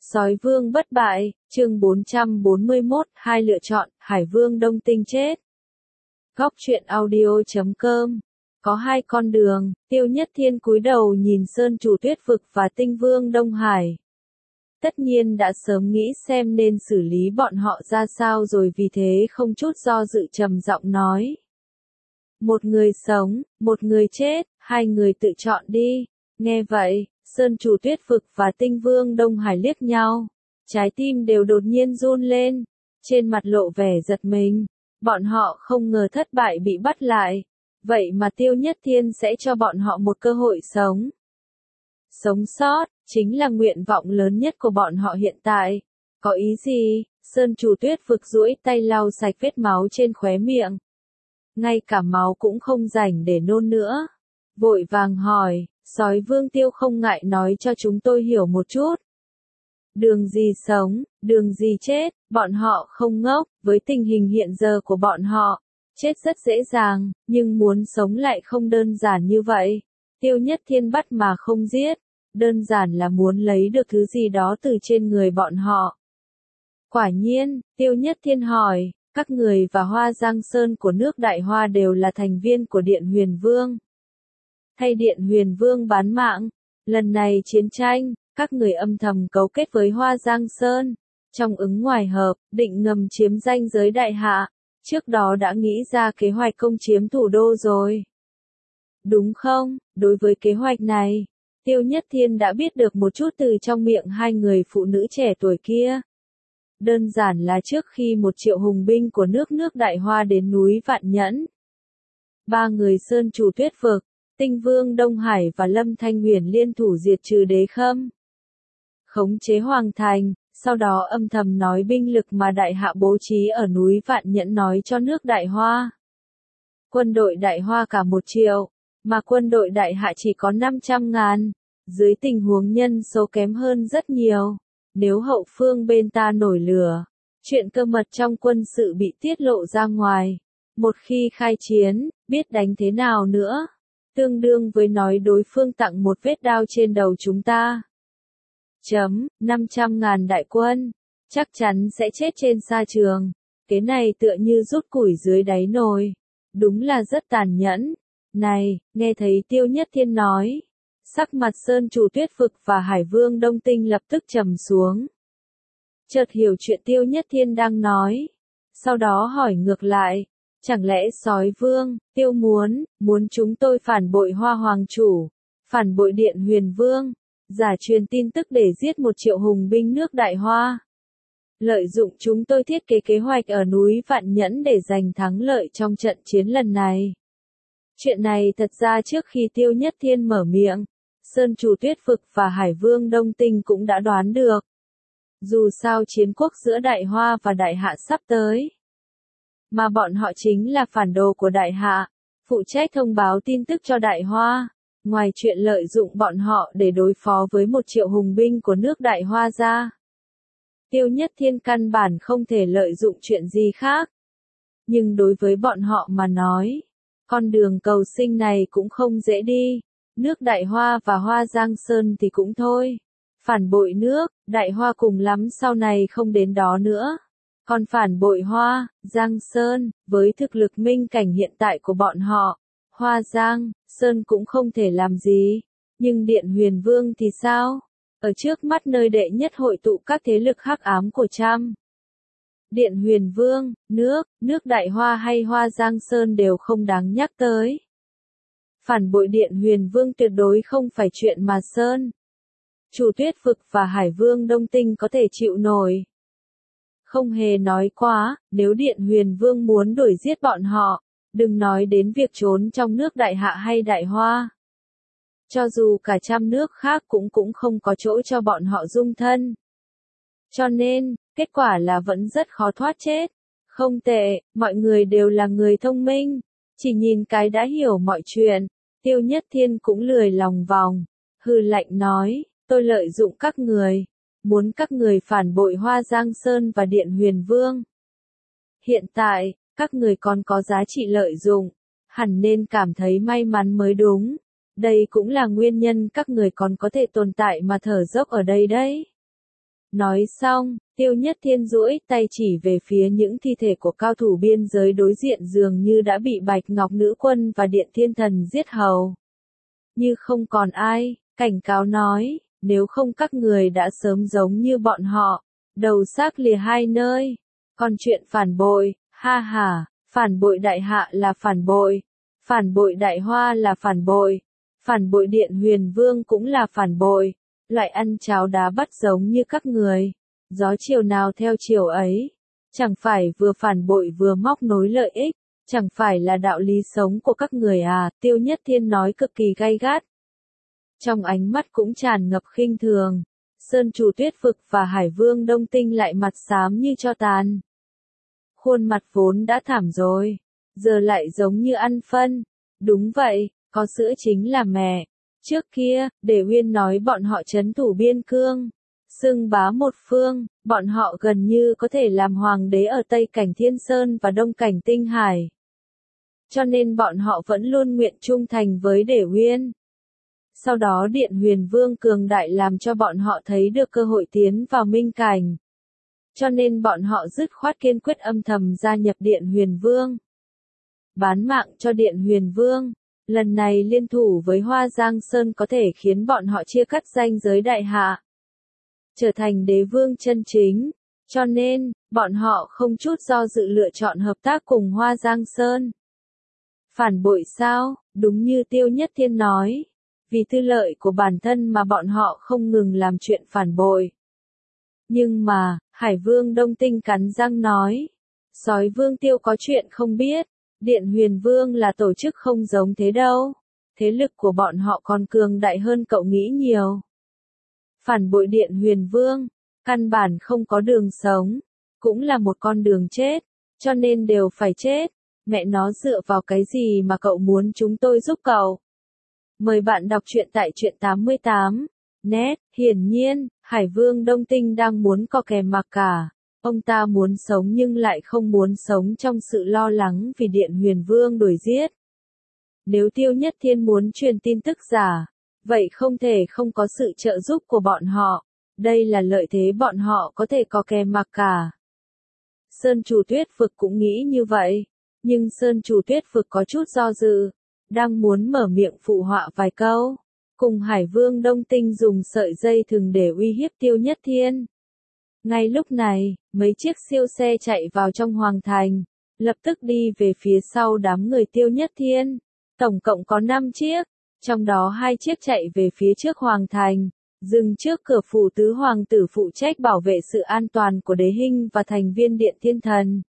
Sói Vương bất bại, chương 441, hai lựa chọn, Hải Vương Đông Tinh chết. Góc truyện audio.com. Có hai con đường, Tiêu Nhất Thiên cúi đầu nhìn Sơn Chủ Tuyết Vực và Tinh Vương Đông Hải. Tất nhiên đã sớm nghĩ xem nên xử lý bọn họ ra sao rồi, vì thế không chút do dự trầm giọng nói. Một người sống, một người chết, hai người tự chọn đi. Nghe vậy, Sơn Chủ Tuyết Vực và Tinh Vương Đông Hải liếc nhau, trái tim đều đột nhiên run lên, trên mặt lộ vẻ giật mình. Bọn họ không ngờ thất bại bị bắt lại, vậy mà Tiêu Nhất Thiên sẽ cho bọn họ một cơ hội sống. Sống sót, chính là nguyện vọng lớn nhất của bọn họ hiện tại. Có ý gì? Sơn Chủ Tuyết Vực duỗi tay lau sạch vết máu trên khóe miệng. Ngay cả máu cũng không rảnh để nôn nữa. Vội vàng hỏi, Sói Vương Tiêu không ngại nói cho chúng tôi hiểu một chút. Đường gì sống, đường gì chết, bọn họ không ngốc, với tình hình hiện giờ của bọn họ, chết rất dễ dàng, nhưng muốn sống lại không đơn giản như vậy. Tiêu Nhất Thiên bắt mà không giết, đơn giản là muốn lấy được thứ gì đó từ trên người bọn họ. Quả nhiên, Tiêu Nhất Thiên hỏi, các người và Hoa Giang Sơn của nước Đại Hoa đều là thành viên của Điện Huyền Vương. Thay Điện Huyền Vương bán mạng, lần này chiến tranh, các người âm thầm cấu kết với Hoa Giang Sơn, trong ứng ngoài hợp, định ngầm chiếm ranh giới Đại Hạ, trước đó đã nghĩ ra kế hoạch công chiếm thủ đô rồi. Đúng không? Đối với kế hoạch này, Tiêu Nhất Thiên đã biết được một chút từ trong miệng hai người phụ nữ trẻ tuổi kia. Đơn giản là trước khi 1 triệu hùng binh của nước Đại Hoa đến núi Vạn Nhẫn, ba người Sơn Chủ Tuyết Vực, Tinh Vương Đông Hải và Lâm Thanh Huyền liên thủ diệt trừ Đế Khâm, khống chế Hoàng Thành, sau đó âm thầm nói binh lực mà Đại Hạ bố trí ở núi Vạn Nhẫn nói cho nước Đại Hoa. Quân đội Đại Hoa cả 1 triệu, mà quân đội Đại Hạ chỉ có 500.000, dưới tình huống nhân số kém hơn rất nhiều. Nếu hậu phương bên ta nổi lửa, chuyện cơ mật trong quân sự bị tiết lộ ra ngoài, một khi khai chiến, biết đánh thế nào nữa? Tương đương với nói đối phương tặng một vết đao trên đầu chúng ta. 500.000 đại quân, chắc chắn sẽ chết trên sa trường. Cái này tựa như rút củi dưới đáy nồi. Đúng là rất tàn nhẫn. Này, nghe thấy Tiêu Nhất Thiên nói. Sắc mặt Sơn Chủ Tuyết Vực và Hải Vương Đông Tinh lập tức trầm xuống. Chợt hiểu chuyện Tiêu Nhất Thiên đang nói. Sau đó hỏi ngược lại. Chẳng lẽ Sói Vương, Tiêu muốn chúng tôi phản bội Hoa Hoàng Chủ, phản bội Điện Huyền Vương, giả truyền tin tức để giết 1 triệu hùng binh nước Đại Hoa. Lợi dụng chúng tôi thiết kế kế hoạch ở núi Vạn Nhẫn để giành thắng lợi trong trận chiến lần này. Chuyện này thật ra trước khi Tiêu Nhất Thiên mở miệng, Sơn Chủ Tuyết Vực và Hải Vương Đông Tinh cũng đã đoán được. Dù sao chiến quốc giữa Đại Hoa và Đại Hạ sắp tới. Mà bọn họ chính là phản đồ của Đại Hạ, phụ trách thông báo tin tức cho Đại Hoa. Ngoài chuyện lợi dụng bọn họ để đối phó với 1 triệu hùng binh của nước Đại Hoa ra, Tiêu Nhất Thiên căn bản không thể lợi dụng chuyện gì khác. Nhưng đối với bọn họ mà nói, con đường cầu sinh này cũng không dễ đi. Nước Đại Hoa và Hoa Giang Sơn thì cũng thôi. Phản bội nước, Đại Hoa cùng lắm sau này không đến đó nữa. Còn phản bội Hoa, Giang Sơn, với thực lực minh cảnh hiện tại của bọn họ, Hoa Giang, Sơn cũng không thể làm gì. Nhưng Điện Huyền Vương thì sao? Ở trước mắt nơi đệ nhất hội tụ các thế lực hắc ám của Trăm. Điện Huyền Vương, nước Đại Hoa hay Hoa Giang Sơn đều không đáng nhắc tới. Phản bội Điện Huyền Vương tuyệt đối không phải chuyện mà Sơn Chủ Tuyết Vực và Hải Vương Đông Tinh có thể chịu nổi. Không hề nói quá, nếu Điện Huyền Vương muốn đuổi giết bọn họ, đừng nói đến việc trốn trong nước Đại Hạ hay Đại Hoa. Cho dù cả 100 nước khác cũng không có chỗ cho bọn họ dung thân. Cho nên, kết quả là vẫn rất khó thoát chết. Không tệ, mọi người đều là người thông minh, chỉ nhìn cái đã hiểu mọi chuyện. Tiêu Nhất Thiên cũng lười lòng vòng, hừ lạnh nói, tôi lợi dụng các người. Muốn các người phản bội Hoa Giang Sơn và Điện Huyền Vương. Hiện tại, các người còn có giá trị lợi dụng, hẳn nên cảm thấy may mắn mới đúng. Đây cũng là nguyên nhân các người còn có thể tồn tại mà thở dốc ở đây đấy. Nói xong, Tiêu Nhất Thiên duỗi tay chỉ về phía những thi thể của cao thủ biên giới đối diện dường như đã bị Bạch Ngọc Nữ Quân và Điện Thiên Thần giết hầu. Như không còn ai, cảnh cáo nói, nếu không các người đã sớm giống như bọn họ, đầu xác lìa hai nơi. Còn chuyện phản bội, ha ha, phản bội đại hạ là phản bội đại hoa là phản bội Điện Huyền Vương cũng là phản bội, loại ăn cháo đá bắt giống như các người, gió chiều nào theo chiều ấy, chẳng phải vừa phản bội vừa móc nối lợi ích, chẳng phải là đạo lý sống của các người à, Tiêu Nhất Thiên nói cực kỳ gay gắt. Trong ánh mắt cũng tràn ngập khinh thường, Sơn Chủ Tuyết Phực và Hải Vương Đông Tinh lại mặt xám như tro tàn. Khuôn mặt vốn đã thảm rồi, giờ lại giống như ăn phân. Đúng vậy, có sữa chính là mẹ. Trước kia, Để Uyên nói bọn họ trấn thủ biên cương, xưng bá một phương, bọn họ gần như có thể làm hoàng đế ở Tây Cảnh Thiên Sơn và Đông Cảnh Tinh Hải. Cho nên bọn họ vẫn luôn nguyện trung thành với Để Uyên. Sau đó Điện Huyền Vương cường đại làm cho bọn họ thấy được cơ hội tiến vào minh cảnh. Cho nên bọn họ dứt khoát kiên quyết âm thầm gia nhập Điện Huyền Vương. Bán mạng cho Điện Huyền Vương, lần này liên thủ với Hoa Giang Sơn có thể khiến bọn họ chia cắt ranh giới đại hạ, trở thành đế vương chân chính. Cho nên, bọn họ không chút do dự lựa chọn hợp tác cùng Hoa Giang Sơn. Phản bội sao? Đúng như Tiêu Nhất Thiên nói. Vì tư lợi của bản thân mà bọn họ không ngừng làm chuyện phản bội. Nhưng mà, Hải Vương Đông Tinh cắn răng nói. Sói Vương Tiêu có chuyện không biết. Điện Huyền Vương là tổ chức không giống thế đâu. Thế lực của bọn họ còn cường đại hơn cậu nghĩ nhiều. Phản bội Điện Huyền Vương, căn bản không có đường sống, cũng là một con đường chết, cho nên đều phải chết. Mẹ nó dựa vào cái gì mà cậu muốn chúng tôi giúp cậu? Mời bạn đọc truyện tại truyện 88. Net, hiển nhiên, Hải Vương Đông Tinh đang muốn co kè mặc cả. Ông ta muốn sống nhưng lại không muốn sống trong sự lo lắng vì Điện Huyền Vương đuổi giết. Nếu Tiêu Nhất Thiên muốn truyền tin tức giả, vậy không thể không có sự trợ giúp của bọn họ. Đây là lợi thế bọn họ có thể co kè mặc cả. Sơn Chủ Tuyết Phực cũng nghĩ như vậy, nhưng Sơn Chủ Tuyết Phực có chút do dự, đang muốn mở miệng phụ họa vài câu, cùng Hải Vương Đông Tinh dùng sợi dây thừng để uy hiếp Tiêu Nhất Thiên. Ngay lúc này, mấy chiếc siêu xe chạy vào trong hoàng thành, lập tức đi về phía sau đám người Tiêu Nhất Thiên. Tổng cộng có 5 chiếc, trong đó 2 chiếc chạy về phía trước hoàng thành, dừng trước cửa phủ tứ hoàng tử phụ trách bảo vệ sự an toàn của Đế Hinh và thành viên Điện Thiên Thần.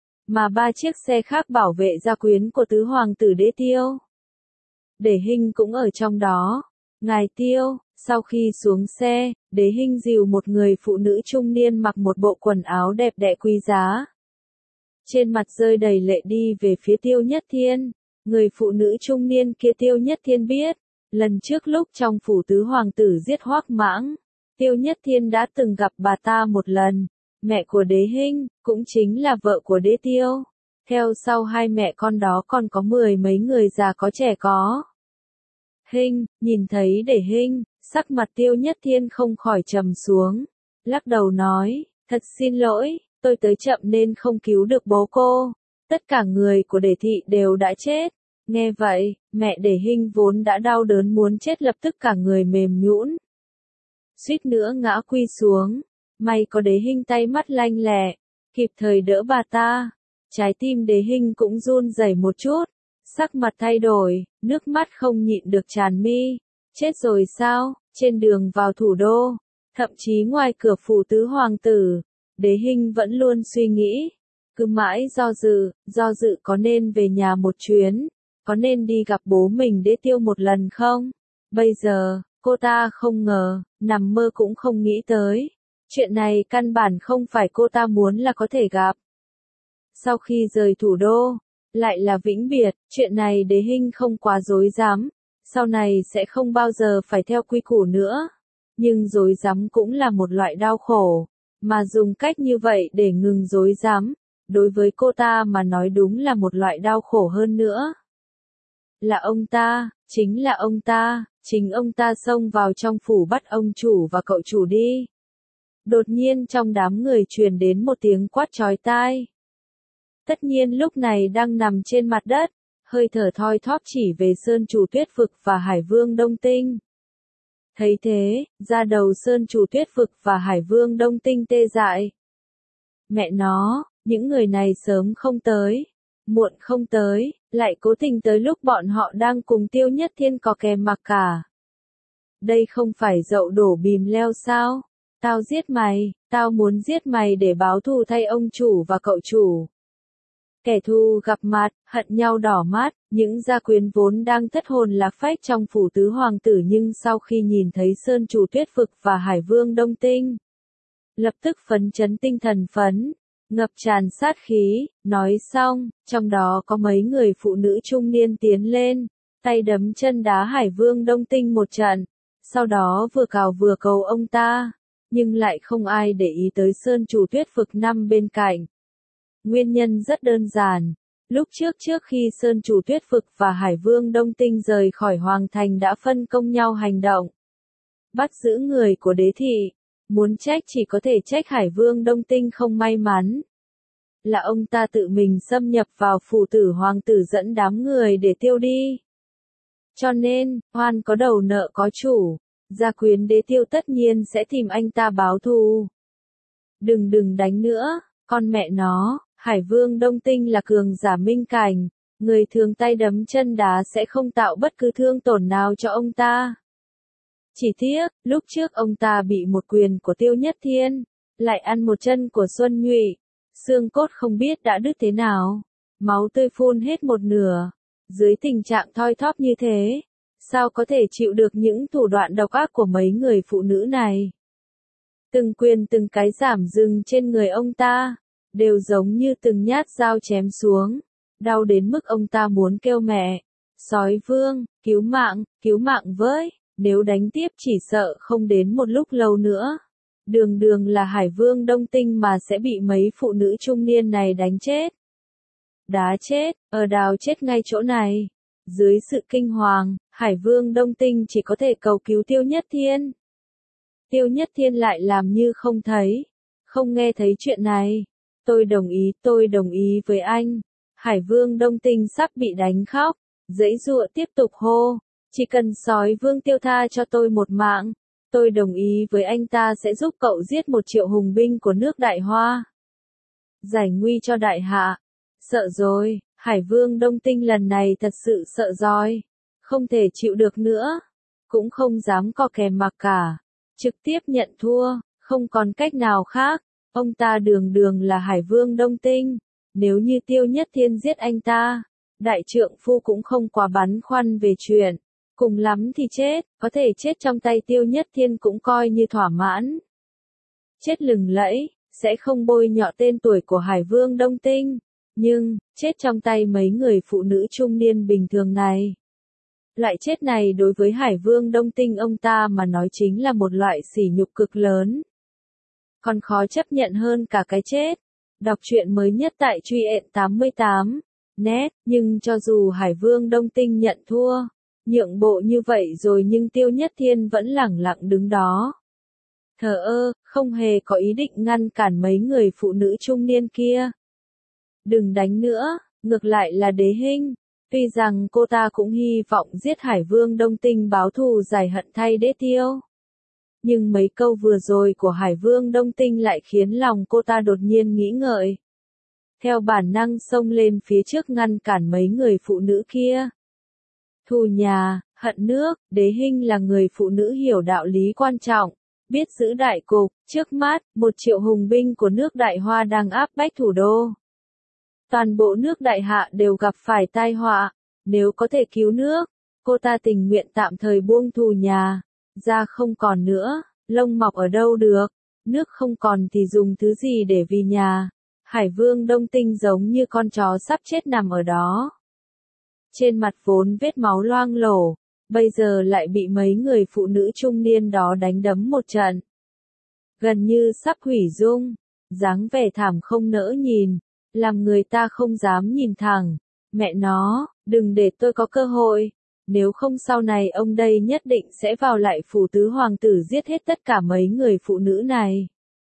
Mà 3 chiếc xe khác bảo vệ gia quyến của tứ hoàng tử Đế Tiêu. Đế Hinh cũng ở trong đó. Ngài Tiêu, sau khi xuống xe, Đế Hinh dìu một người phụ nữ trung niên mặc một bộ quần áo đẹp đẽ quý giá. Trên mặt rơi đầy lệ đi về phía Tiêu Nhất Thiên. Người phụ nữ trung niên kia Tiêu Nhất Thiên biết, lần trước lúc trong phủ tứ hoàng tử giết Hoắc Mãng, Tiêu Nhất Thiên đã từng gặp bà ta một lần, mẹ của Đế Hinh, cũng chính là vợ của Đế Tiêu. Theo sau hai mẹ con đó còn có 10 mấy người già có trẻ có. Hinh, nhìn thấy Đế Hinh, sắc mặt Tiêu Nhất Thiên không khỏi trầm xuống, lắc đầu nói, thật xin lỗi, tôi tới chậm nên không cứu được bố cô. Tất cả người của Đế thị đều đã chết. Nghe vậy, mẹ Đế Hinh vốn đã đau đớn muốn chết lập tức cả người mềm nhũn, suýt nữa ngã quy xuống. May có Đế Hinh tay mắt lanh lẹ, kịp thời đỡ bà ta. Trái tim Đế Hinh cũng run rẩy một chút, sắc mặt thay đổi, nước mắt không nhịn được tràn mi. Chết rồi sao? Trên đường vào thủ đô, thậm chí ngoài cửa phủ tứ hoàng tử, Đế Hinh vẫn luôn suy nghĩ, cứ mãi do dự có nên về nhà một chuyến, có nên đi gặp bố mình Đế Tiêu một lần không? Bây giờ, cô ta không ngờ, nằm mơ cũng không nghĩ tới. Chuyện này căn bản không phải cô ta muốn là có thể gặp. Sau khi rời thủ đô, lại là vĩnh biệt, chuyện này Đế Hinh không quá dối dám, sau này sẽ không bao giờ phải theo quy củ nữa. Nhưng dối dám cũng là một loại đau khổ, mà dùng cách như vậy để ngừng dối dám, đối với cô ta mà nói đúng là một loại đau khổ hơn nữa. Là ông ta, chính là ông ta, chính ông ta xông vào trong phủ bắt ông chủ và cậu chủ đi. Đột nhiên trong đám người truyền đến một tiếng quát chói tai. Tất nhiên lúc này đang nằm trên mặt đất, hơi thở thoi thóp chỉ về Sơn Chủ Tuyết Vực và Hải Vương Đông Tinh. Thấy thế, da đầu Sơn Chủ Tuyết Vực và Hải Vương Đông Tinh tê dại. Mẹ nó, những người này sớm không tới, muộn không tới, lại cố tình tới lúc bọn họ đang cùng Tiêu Nhất Thiên có kè mặc cả. Đây không phải dậu đổ bìm leo sao? Tao giết mày, tao muốn giết mày để báo thù thay ông chủ và cậu chủ. Kẻ thù gặp mặt, hận nhau đỏ mắt, những gia quyến vốn đang thất hồn lạc phách trong phủ tứ hoàng tử nhưng sau khi nhìn thấy Sơn Chủ Tuyết Vực và Hải Vương Đông Tinh, lập tức phấn chấn tinh thần phấn, ngập tràn sát khí, nói xong, trong đó có mấy người phụ nữ trung niên tiến lên, tay đấm chân đá Hải Vương Đông Tinh một trận, sau đó vừa cào vừa cầu ông ta, nhưng lại không ai để ý tới Sơn Chủ Tuyết Vực nằm bên cạnh. Nguyên nhân rất đơn giản, lúc trước khi Sơn Chủ Tuyết Vực và Hải Vương Đông Tinh rời khỏi Hoàng Thành đã phân công nhau hành động, bắt giữ người của đế thị, muốn trách chỉ có thể trách Hải Vương Đông Tinh không may mắn. Là ông ta tự mình xâm nhập vào phủ tử hoàng tử dẫn đám người để tiêu đi. Cho nên, oan có đầu nợ có chủ, gia quyến đế Tiêu tất nhiên sẽ tìm anh ta báo thù. Đừng đánh nữa, con mẹ nó, Hải Vương Đông Tinh là cường giả minh cảnh, người thường tay đấm chân đá sẽ không tạo bất cứ thương tổn nào cho ông ta. Chỉ tiếc, lúc trước ông ta bị một quyền của Tiêu Nhất Thiên, lại ăn một chân của Xuân Nhụy, xương cốt không biết đã đứt thế nào, máu tươi phun hết một nửa. Dưới tình trạng thoi thóp như thế, sao có thể chịu được những thủ đoạn độc ác của mấy người phụ nữ này? Từng quyền từng cái giảm dừng trên người ông ta, đều giống như từng nhát dao chém xuống, đau đến mức ông ta muốn kêu mẹ. Sói vương, cứu mạng với, nếu đánh tiếp chỉ sợ không đến một lúc lâu nữa. Đường là Hải Vương Đông Tinh mà sẽ bị mấy phụ nữ trung niên này đánh chết. Đá chết, đào chết ngay chỗ này. Dưới sự kinh hoàng, Hải Vương Đông Tinh chỉ có thể cầu cứu Tiêu Nhất Thiên. Tiêu Nhất Thiên lại làm như không thấy, không nghe thấy chuyện này. Tôi đồng ý với anh. Hải Vương Đông Tinh sắp bị đánh khóc, giãy giụa tiếp tục hô, chỉ cần sói vương Tiêu tha cho tôi một mạng, tôi đồng ý với anh ta sẽ giúp cậu giết 1 triệu hùng binh của nước Đại Hoa. Giải nguy cho đại hạ. Sợ rồi, Hải Vương Đông Tinh lần này thật sự sợ rồi, không thể chịu được nữa, cũng không dám co kè mặc cả, trực tiếp nhận thua, không còn cách nào khác, ông ta đường là Hải Vương Đông Tinh, nếu như Tiêu Nhất Thiên giết anh ta, đại trượng phu cũng không quá băn khoăn về chuyện, cùng lắm thì chết, có thể chết trong tay Tiêu Nhất Thiên cũng coi như thỏa mãn. Chết lừng lẫy, sẽ không bôi nhọ tên tuổi của Hải Vương Đông Tinh. Nhưng, chết trong tay mấy người phụ nữ trung niên bình thường này. Loại chết này đối với Hải Vương Đông Tinh ông ta mà nói chính là một loại sỉ nhục cực lớn. Còn khó chấp nhận hơn cả cái chết. Đọc truyện mới nhất tại Truyện 88. Net, nhưng cho dù Hải Vương Đông Tinh nhận thua, nhượng bộ như vậy rồi nhưng Tiêu Nhất Thiên vẫn lẳng lặng đứng đó. Thờ ơ, không hề có ý định ngăn cản mấy người phụ nữ trung niên kia. Đừng đánh nữa, ngược lại là Đế Hinh. Tuy rằng cô ta cũng hy vọng giết Hải Vương Đông Tinh báo thù giải hận thay đế Tiêu. Nhưng mấy câu vừa rồi của Hải Vương Đông Tinh lại khiến lòng cô ta đột nhiên nghĩ ngợi. Theo bản năng xông lên phía trước ngăn cản mấy người phụ nữ kia. Thù nhà, hận nước, Đế Hinh là người phụ nữ hiểu đạo lý quan trọng, biết giữ đại cục, trước mắt, 1 triệu hùng binh của nước Đại Hoa đang áp bách thủ đô. Toàn bộ nước Đại Hạ đều gặp phải tai họa, nếu có thể cứu nước, cô ta tình nguyện tạm thời buông thù nhà, da không còn nữa, lông mọc ở đâu được, nước không còn thì dùng thứ gì để vì nhà. Hải Vương Đông Tinh giống như con chó sắp chết nằm ở đó. Trên mặt vốn vết máu loang lổ, bây giờ lại bị mấy người phụ nữ trung niên đó đánh đấm một trận. Gần như sắp hủy dung, dáng vẻ thảm không nỡ nhìn, làm người ta không dám nhìn thẳng. Mẹ nó, đừng để tôi có cơ hội, nếu không sau này ông đây nhất định sẽ vào lại phủ tứ hoàng tử giết hết tất cả mấy người phụ nữ này.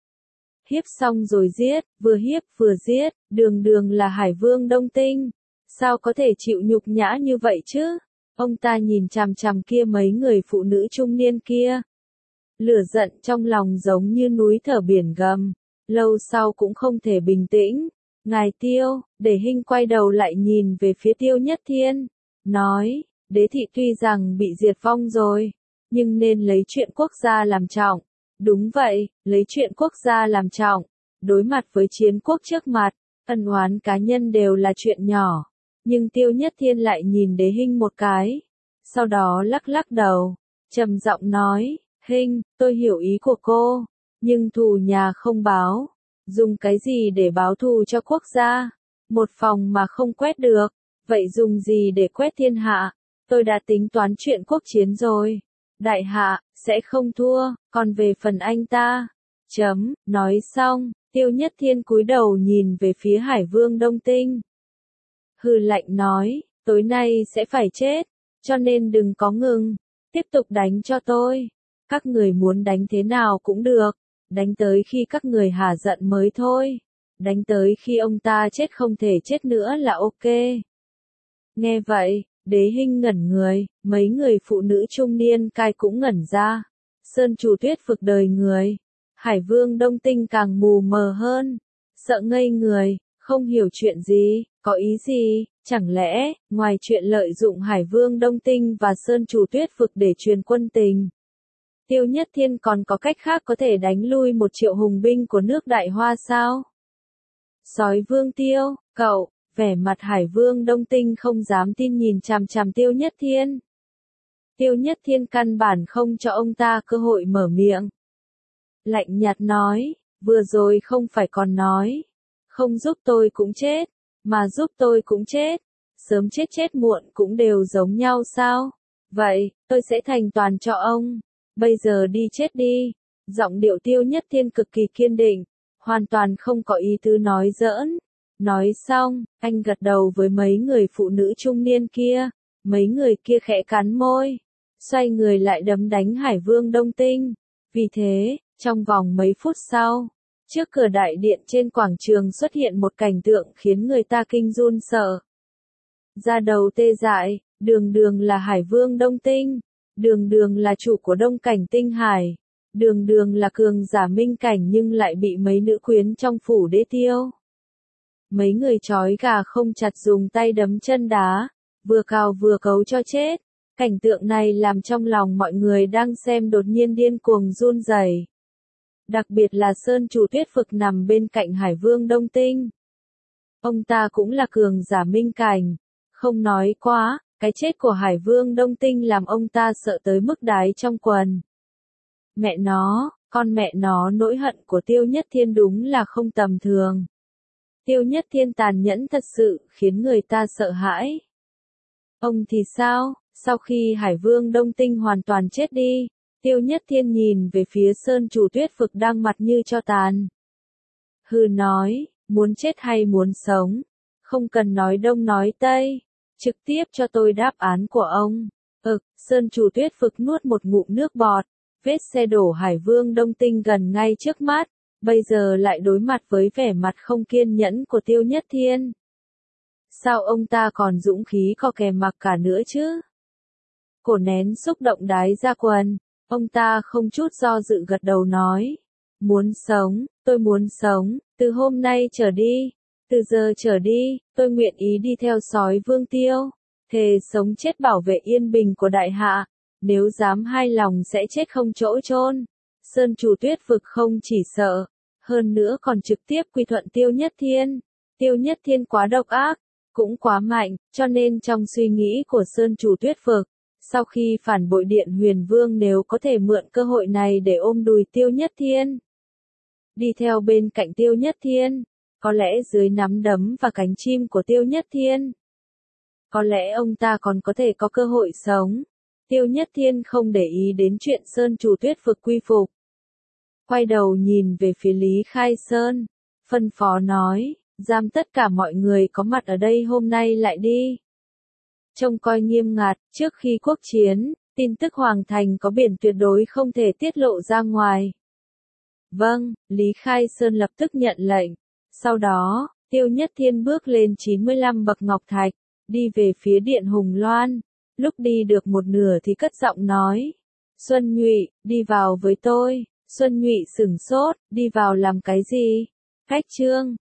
hiếp xong rồi giết, vừa hiếp vừa giết, đường đường là Hải Vương Đông Tinh. Sao có thể chịu nhục nhã như vậy chứ? Ông ta nhìn chằm chằm kia mấy người phụ nữ trung niên kia. Lửa giận trong lòng giống như núi thở biển gầm, lâu sau cũng không thể bình tĩnh. Ngài Tiêu, để Hinh quay đầu lại nhìn về phía Tiêu Nhất Thiên, nói, đế thị tuy rằng bị diệt vong rồi, nhưng nên lấy chuyện quốc gia làm trọng. Đúng vậy, lấy chuyện quốc gia làm trọng. Đối mặt với chiến quốc trước mặt, ân oán cá nhân đều là chuyện nhỏ. Nhưng Tiêu Nhất Thiên lại nhìn đế Hinh một cái. Sau đó lắc lắc đầu, trầm giọng nói, Hinh, tôi hiểu ý của cô. Nhưng thù nhà không báo. Dùng cái gì để báo thù cho quốc gia? Một phòng mà không quét được. Vậy dùng gì để quét thiên hạ? Tôi đã tính toán chuyện quốc chiến rồi. Đại hạ, sẽ không thua, còn về phần anh ta. Nói xong, Tiêu Nhất Thiên cúi đầu nhìn về phía Hải Vương Đông Tinh. Hừ lạnh nói, tối nay sẽ phải chết, cho nên đừng có ngừng, tiếp tục đánh cho tôi. Các người muốn đánh thế nào cũng được, đánh tới khi các người hả giận mới thôi. Đánh tới khi ông ta chết không thể chết nữa là ok. Nghe vậy, đế Hinh ngẩn người, mấy người phụ nữ trung niên cai cũng ngẩn ra. Sơn chủ tuyết vực đời người. Hải Vương Đông Tinh càng mù mờ hơn. Sợ ngây người, không hiểu chuyện gì, có ý gì, chẳng lẽ, ngoài chuyện lợi dụng Hải Vương Đông Tinh và Sơn chủ tuyết vực để truyền quân tình. Tiêu Nhất Thiên còn có cách khác có thể đánh lui 1 triệu hùng binh của nước Đại Hoa sao? Sói Vương Tiêu, cậu, vẻ mặt Hải Vương Đông Tinh không dám tin nhìn chằm chằm Tiêu Nhất Thiên. Tiêu Nhất Thiên căn bản không cho ông ta cơ hội mở miệng. Lạnh nhạt nói, vừa rồi không phải còn nói, không giúp tôi cũng chết, mà giúp tôi cũng chết, sớm chết chết muộn cũng đều giống nhau sao? Vậy, tôi sẽ thành toàn cho ông, bây giờ đi chết đi. Giọng điệu Tiêu Nhất Thiên cực kỳ kiên định, hoàn toàn không có ý tứ nói giỡn. Nói xong, anh gật đầu với mấy người phụ nữ trung niên kia, mấy người kia khẽ cắn môi, xoay người lại đấm đánh Hải Vương Đông Tinh. Vì thế, trong vòng mấy phút sau, trước cửa đại điện trên quảng trường xuất hiện một cảnh tượng khiến người ta kinh run sợ. Da đầu tê dại, đường đường là Hải Vương Đông Tinh, đường đường là chủ của Đông Cảnh Tinh Hải, đường đường là cường giả minh cảnh nhưng lại bị mấy nữ quyến trong phủ đế tiêu. Mấy người trói gà không chặt dùng tay đấm chân đá, vừa cào vừa cấu cho chết. Cảnh tượng này làm trong lòng mọi người đang xem đột nhiên điên cuồng run rẩy. Đặc biệt là Sơn chủ tuyết vực nằm bên cạnh Hải Vương Đông Tinh. Ông ta cũng là cường giả minh cảnh. Không nói quá, cái chết của Hải Vương Đông Tinh làm ông ta sợ tới mức đái trong quần. Mẹ nó, con mẹ nó, nỗi hận của Tiêu Nhất Thiên đúng là không tầm thường. Tiêu Nhất Thiên tàn nhẫn thật sự khiến người ta sợ hãi. Ông thì sao? Sau khi Hải Vương Đông Tinh hoàn toàn chết đi, Tiêu Nhất Thiên nhìn về phía Sơn chủ tuyết vực đang mặt như tro tàn. Hừ nói, muốn chết hay muốn sống? Không cần nói đông nói tây, trực tiếp cho tôi đáp án của ông. Sơn chủ tuyết vực nuốt một ngụm nước bọt, vết xe đổ Hải Vương Đông Tinh gần ngay trước mắt, bây giờ lại đối mặt với vẻ mặt không kiên nhẫn của Tiêu Nhất Thiên. Sao ông ta còn dũng khí co kè mặc cả nữa chứ? Cổ nén xúc động đái ra quần, ông ta không chút do dự gật đầu nói. Muốn sống, tôi muốn sống, từ hôm nay trở đi, từ giờ trở đi, tôi nguyện ý đi theo sói Vương Tiêu, thề sống chết bảo vệ yên bình của đại hạ, nếu dám hai lòng sẽ chết không chỗ chôn. Sơn chủ tuyết vực không chỉ sợ, hơn nữa còn trực tiếp quy thuận Tiêu Nhất Thiên. Tiêu Nhất Thiên quá độc ác, cũng quá mạnh, cho nên trong suy nghĩ của Sơn chủ tuyết vực, sau khi phản bội Điện Huyền Vương nếu có thể mượn cơ hội này để ôm đùi Tiêu Nhất Thiên, đi theo bên cạnh Tiêu Nhất Thiên, có lẽ dưới nắm đấm và cánh chim của Tiêu Nhất Thiên, có lẽ ông ta còn có thể có cơ hội sống. Tiêu Nhất Thiên không để ý đến chuyện Sơn chủ tuyết vực quy phục. Quay đầu nhìn về phía Lý Khai Sơn, phân phó nói, giam tất cả mọi người có mặt ở đây hôm nay lại đi. Trông coi nghiêm ngặt, trước khi quốc chiến, tin tức Hoàng Thành có biển tuyệt đối không thể tiết lộ ra ngoài. Vâng, Lý Khai Sơn lập tức nhận lệnh. Sau đó, Tiêu Nhất Thiên bước lên 95 bậc ngọc thạch, đi về phía điện Hùng Loan. Lúc đi được một nửa thì cất giọng nói. Xuân Nhụy, đi vào với tôi. Xuân Nhụy sửng sốt, đi vào làm cái gì? Khách trương,